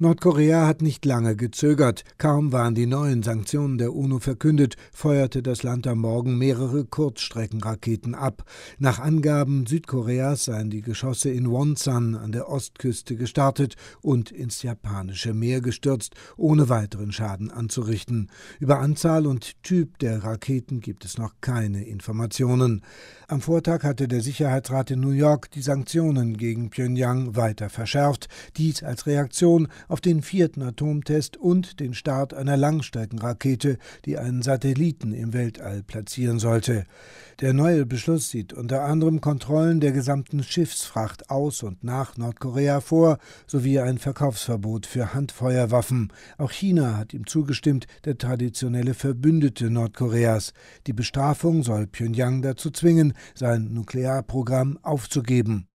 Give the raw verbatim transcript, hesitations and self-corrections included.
Nordkorea hat nicht lange gezögert. Kaum waren die neuen Sanktionen der UNO verkündet, feuerte das Land am Morgen mehrere Kurzstreckenraketen ab. Nach Angaben Südkoreas seien die Geschosse in Wonsan an der Ostküste gestartet und ins Japanische Meer gestürzt, ohne weiteren Schaden anzurichten. Über Anzahl und Typ der Raketen gibt es noch keine Informationen. Am Vortag hatte der Sicherheitsrat in New York die Sanktionen gegen Pjöngjang weiter verschärft, dies als Reaktion auf den vierten Atomtest und den Start einer Langstreckenrakete, die einen Satelliten im Weltall platzieren sollte. Der neue Beschluss sieht unter anderem Kontrollen der gesamten Schiffsfracht aus und nach Nordkorea vor, sowie ein Verkaufsverbot für Handfeuerwaffen. Auch China hat ihm zugestimmt, der traditionelle Verbündete Nordkoreas. Die Bestrafung soll Pjöngjang dazu zwingen, sein Nuklearprogramm aufzugeben.